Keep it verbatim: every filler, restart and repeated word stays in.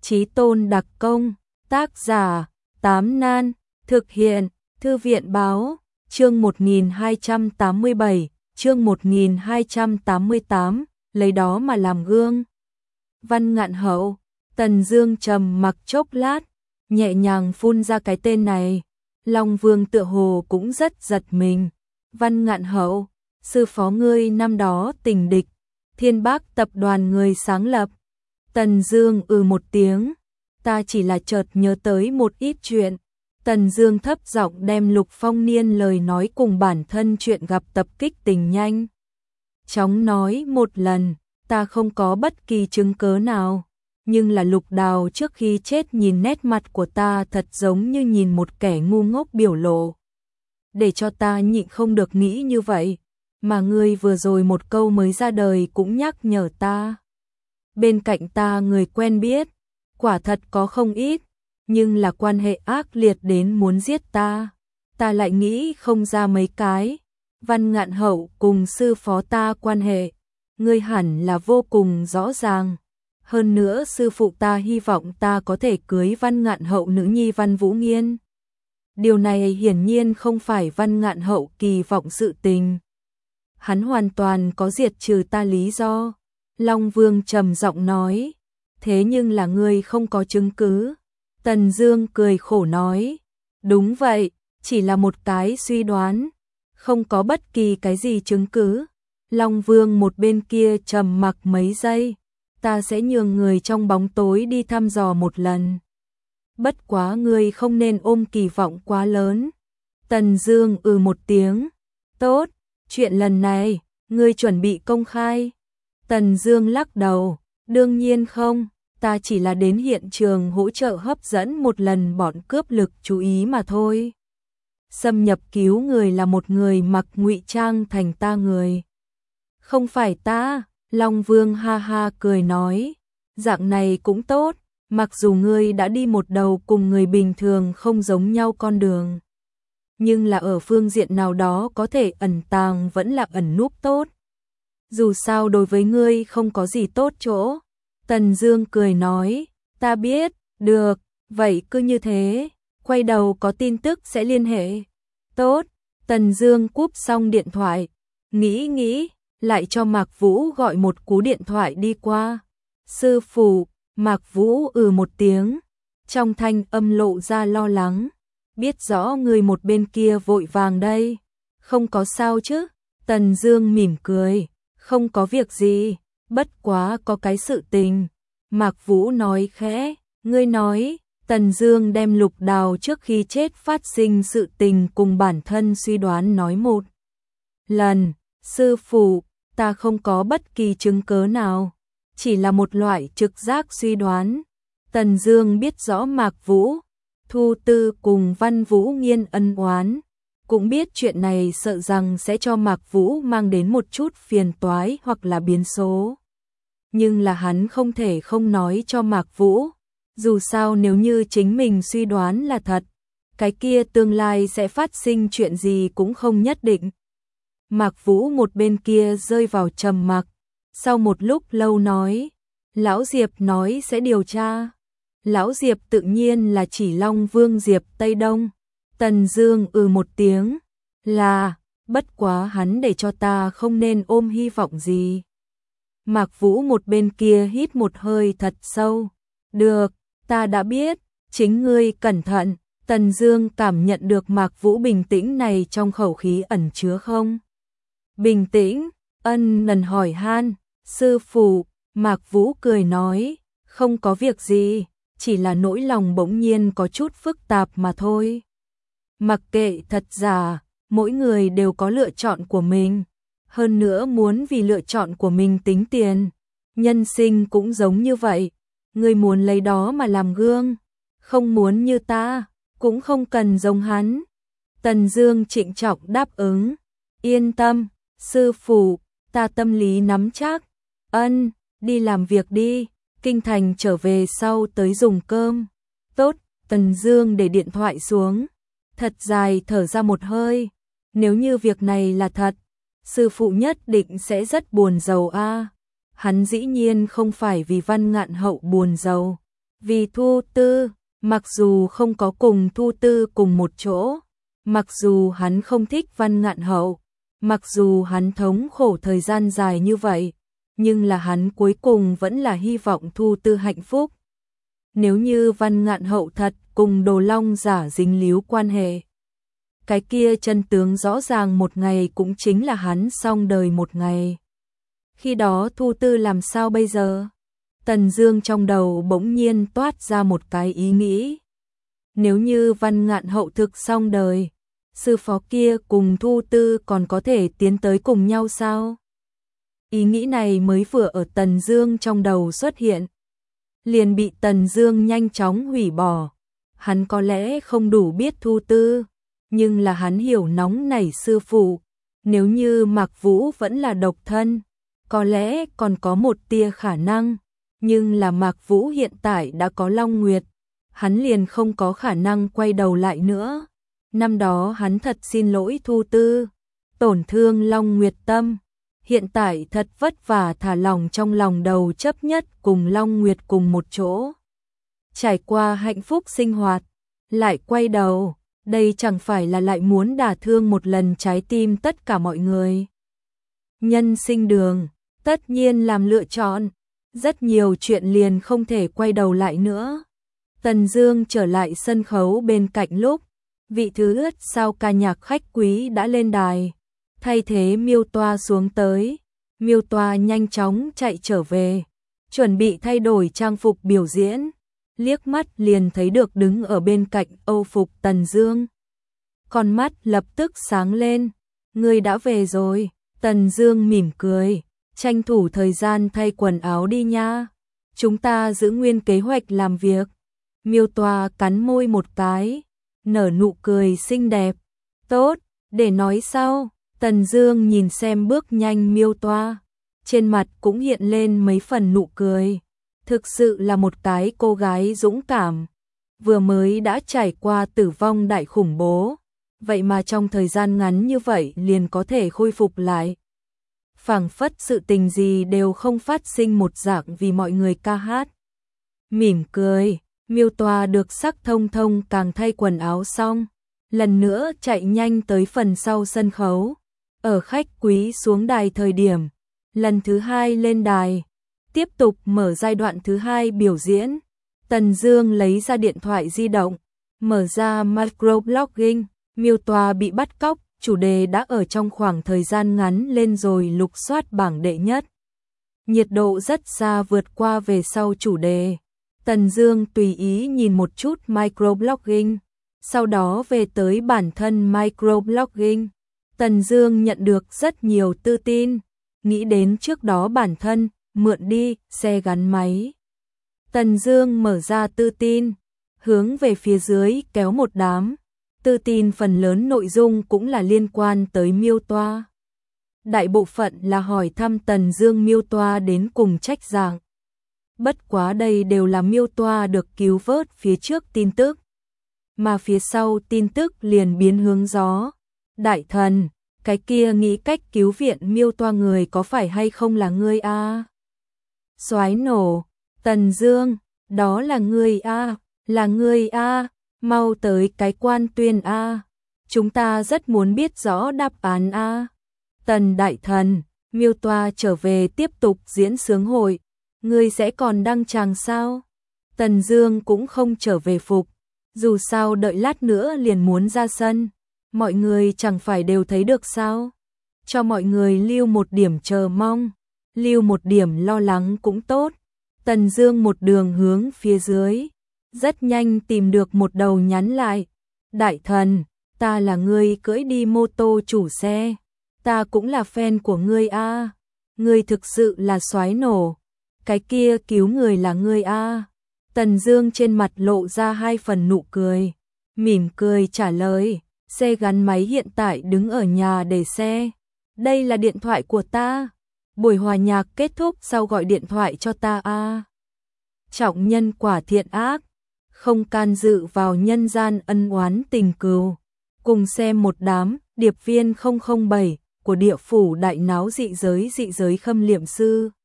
Chí tôn đặc công, tác giả, Tám Nan, thực hiện, Thư viện báo, chương một nghìn hai trăm tám mươi bảy, chương một nghìn hai trăm tám mươi tám, lấy đó mà làm gương. Văn Ngạn Hậu, Tần Dương trầm mặc chốc lát, nhẹ nhàng phun ra cái tên này. Long Vương tựa hồ cũng rất giật mình. Văn Ngạn Hậu, sư phó ngươi năm đó tình địch, Thiên Bác tập đoàn người sáng lập. Tần Dương ừ một tiếng, ta chỉ là chợt nhớ tới một ít chuyện. Tần Dương thấp giọng đem Lục Phong Niên lời nói cùng bản thân chuyện gặp tập kích tình nhanh chóng nói một lần. Ta không có bất kỳ chứng cớ nào, nhưng là Lục Đào trước khi chết nhìn nét mặt của ta thật giống như nhìn một kẻ ngu ngốc biểu lộ, để cho ta nhịn không được nghĩ như vậy. Mà ngươi vừa rồi một câu mới ra đời cũng nhắc nhở ta. Bên cạnh ta người quen biết, quả thật có không ít, nhưng là quan hệ ác liệt đến muốn giết ta, ta lại nghĩ không ra mấy cái. Văn Ngạn Hậu cùng sư phó ta quan hệ, ngươi hẳn là vô cùng rõ ràng. Hơn nữa sư phụ ta hy vọng ta có thể cưới Văn Ngạn Hậu nữ nhi Văn Vũ Nghiên. Điều này hiển nhiên không phải Văn Ngạn Hậu kỳ vọng sự tình. Hắn hoàn toàn có diệt trừ ta lý do. Long Vương trầm giọng nói, thế nhưng là ngươi không có chứng cứ. Tần Dương cười khổ nói, đúng vậy, chỉ là một cái suy đoán, không có bất kỳ cái gì chứng cứ. Long Vương một bên kia trầm mặc mấy giây, ta sẽ nhường người trong bóng tối đi thăm dò một lần. Bất quá ngươi không nên ôm kỳ vọng quá lớn. Tần Dương ừ một tiếng, tốt, chuyện lần này, ngươi chuẩn bị công khai. Tần Dương lắc đầu, đương nhiên không, ta chỉ là đến hiện trường hỗ trợ hấp dẫn một lần bọn cướp lực chú ý mà thôi. Xâm nhập cứu người là một người mặc ngụy trang thành ta người. Không phải ta. Long Vương ha ha cười nói, dạng này cũng tốt, mặc dù ngươi đã đi một đầu cùng người bình thường không giống nhau con đường, nhưng là ở phương diện nào đó có thể ẩn tàng vẫn là ẩn núp tốt. Dù sao đối với ngươi không có gì tốt chỗ. Tần Dương cười nói, ta biết, được, vậy cứ như thế, quay đầu có tin tức sẽ liên hệ. Tốt. Tần Dương cúp xong điện thoại, nghĩ nghĩ, lại cho Mạc Vũ gọi một cú điện thoại đi qua. Sư phụ. Mạc Vũ ừ một tiếng, trong thanh âm lộ ra lo lắng, biết rõ người một bên kia vội vàng đây. Không có sao chứ? Tần Dương mỉm cười, không có việc gì, bất quá có cái sự tình. Mạc Vũ nói khẽ, ngươi nói. Tần Dương đem Lục Đào trước khi chết phát sinh sự tình cùng bản thân suy đoán nói một lần. Sư phụ, ta không có bất kỳ chứng cớ nào, chỉ là một loại trực giác suy đoán. Tần Dương biết rõ Mạc Vũ, Thu Tư cùng Văn Vũ Nghiên ân oán, cũng biết chuyện này sợ rằng sẽ cho Mạc Vũ mang đến một chút phiền toái hoặc là biến số. Nhưng là hắn không thể không nói cho Mạc Vũ, dù sao nếu như chính mình suy đoán là thật, cái kia tương lai sẽ phát sinh chuyện gì cũng không nhất định. Mạc Vũ một bên kia rơi vào trầm mặc, sau một lúc lâu nói, Lão Diệp nói sẽ điều tra. Lão Diệp tự nhiên là chỉ Long Vương Diệp Tây Đông. Tần Dương ừ một tiếng, là, bất quá hắn để cho ta không nên ôm hy vọng gì. Mạc Vũ một bên kia hít một hơi thật sâu, được, ta đã biết, chính ngươi cẩn thận. Tần Dương cảm nhận được Mạc Vũ bình tĩnh này trong khẩu khí ẩn chứa không bình tĩnh, ân lần hỏi han. Sư phụ. Mạc Vũ cười nói, không có việc gì, chỉ là nỗi lòng bỗng nhiên có chút phức tạp mà thôi. Mặc kệ thật giả, mỗi người đều có lựa chọn của mình, hơn nữa muốn vì lựa chọn của mình tính tiền. Nhân sinh cũng giống như vậy, ngươi muốn lấy đó mà làm gương, không muốn như ta, cũng không cần giống hắn. Tần Dương trịnh trọng đáp ứng, yên tâm, sư phụ, ta tâm lý nắm chắc. Ân, đi làm việc đi, kinh thành trở về sau tới dùng cơm. Tốt. Tần Dương để điện thoại xuống, thật dài thở ra một hơi. Nếu như việc này là thật, sư phụ nhất định sẽ rất buồn rầu a. À. Hắn dĩ nhiên không phải vì Văn Ngạn Hậu buồn rầu, Vì Thu Tư, mặc dù không có cùng Thu Tư cùng một chỗ, mặc dù hắn không thích Văn Ngạn Hậu, mặc dù hắn thống khổ thời gian dài như vậy, nhưng là hắn cuối cùng vẫn là hy vọng Thu Tư hạnh phúc. Nếu như Văn Ngạn Hậu thật cùng Đồ Long giả dính líu quan hệ, cái kia chân tướng rõ ràng một ngày cũng chính là hắn xong đời một ngày. Khi đó Thu Tư làm sao bây giờ? Tần Dương trong đầu bỗng nhiên toát ra một cái ý nghĩ. Nếu như Văn Ngạn Hậu thực xong đời, sư phó kia cùng Thu Tư còn có thể tiến tới cùng nhau sao? Ý nghĩ này mới vừa ở Tần Dương trong đầu xuất hiện, liền bị Tần Dương nhanh chóng hủy bỏ. Hắn có lẽ không đủ biết Thu Tư, nhưng là hắn hiểu nóng nảy sư phụ. Nếu như Mạc Vũ vẫn là độc thân, có lẽ còn có một tia khả năng. Nhưng là Mạc Vũ hiện tại đã có Long Nguyệt, hắn liền không có khả năng quay đầu lại nữa. Năm đó hắn thật xin lỗi Thu Tư, tổn thương Long Nguyệt tâm. Hiện tại thật vất vả thả lòng trong lòng đầu chấp nhất cùng Long Nguyệt cùng một chỗ. Trải qua hạnh phúc sinh hoạt, lại quay đầu, đây chẳng phải là lại muốn đả thương một lần trái tim tất cả mọi người. Nhân sinh đường, tất nhiên làm lựa chọn, rất nhiều chuyện liền không thể quay đầu lại nữa. Tần Dương trở lại sân khấu bên cạnh lúc, vị thứ ướt sao ca nhạc khách quý đã lên đài, thay thế Miêu Toa xuống tới. Miêu Toa nhanh chóng chạy trở về, chuẩn bị thay đổi trang phục biểu diễn, liếc mắt liền thấy được đứng ở bên cạnh Âu phục Tần Dương. Con mắt lập tức sáng lên, ngươi đã về rồi. Tần Dương mỉm cười, tranh thủ thời gian thay quần áo đi nha. Chúng ta giữ nguyên kế hoạch làm việc. Miêu Toa cắn môi một cái, nở nụ cười xinh đẹp. Tốt, để nói sau. Tần Dương nhìn xem bước nhanh Miêu Toa, trên mặt cũng hiện lên mấy phần nụ cười. Thực sự là một cái cô gái dũng cảm, vừa mới đã trải qua tử vong đại khủng bố, vậy mà trong thời gian ngắn như vậy liền có thể khôi phục lại. Phảng phất sự tình gì đều không phát sinh một dạng vì mọi người ca hát. Mỉm cười, Miêu Toa được sắc thông thông càng thay quần áo xong, lần nữa chạy nhanh tới phần sau sân khấu. Ở khách quý xuống đài thời điểm, lần thứ hai lên đài, tiếp tục mở giai đoạn thứ hai biểu diễn. Tần Dương lấy ra điện thoại di động, mở ra microblogging. Miêu Toa bị bắt cóc, chủ đề đã ở trong khoảng thời gian ngắn lên rồi lục soát bảng đệ nhất. Nhiệt độ rất xa vượt qua về sau chủ đề. Tần Dương tùy ý nhìn một chút microblogging, sau đó về tới bản thân microblogging. Tần Dương nhận được rất nhiều tư tin, nghĩ đến trước đó bản thân mượn đi xe gắn máy. Tần Dương mở ra tư tin, hướng về phía dưới kéo một đám. Tư tin phần lớn nội dung cũng là liên quan tới Miêu Toa. Đại bộ phận là hỏi thăm Tần Dương Miêu Toa đến cùng trách dạng. Bất quá đây đều là Miêu Toa được cứu vớt phía trước tin tức, mà phía sau tin tức liền biến hướng gió. Đại thần, cái kia nghĩ cách cứu viện Miêu Toa người có phải hay không là ngươi a? Soái nổ, Tần Dương, đó là ngươi a, là ngươi a, mau tới cái quan tuyên a. Chúng ta rất muốn biết rõ đáp án a. Tần đại thần, Miêu Toa trở về tiếp tục diễn sướng hội, ngươi sẽ còn đăng tràng sao? Tần Dương cũng không trở về phục, dù sao đợi lát nữa liền muốn ra sân. Mọi người chẳng phải đều thấy được sao? Cho mọi người lưu một điểm chờ mong, lưu một điểm lo lắng cũng tốt. Tần Dương một đường hướng phía dưới, rất nhanh tìm được một đầu nhắn lại. Đại thần, ta là người cưỡi đi mô tô chủ xe, ta cũng là fan của ngươi a. Ngươi thực sự là soái nổ, cái kia cứu người là ngươi a. Tần Dương trên mặt lộ ra hai phần nụ cười, mỉm cười trả lời. Xe gắn máy hiện tại đứng ở nhà để xe. Đây là điện thoại của ta. Buổi hòa nhạc kết thúc sau gọi điện thoại cho ta a. Trọng nhân quả thiện ác, không can dự vào nhân gian ân oán tình cừu. Cùng xem một đám điệp viên không không bảy của địa phủ đại náo dị giới dị giới khâm liệm sư.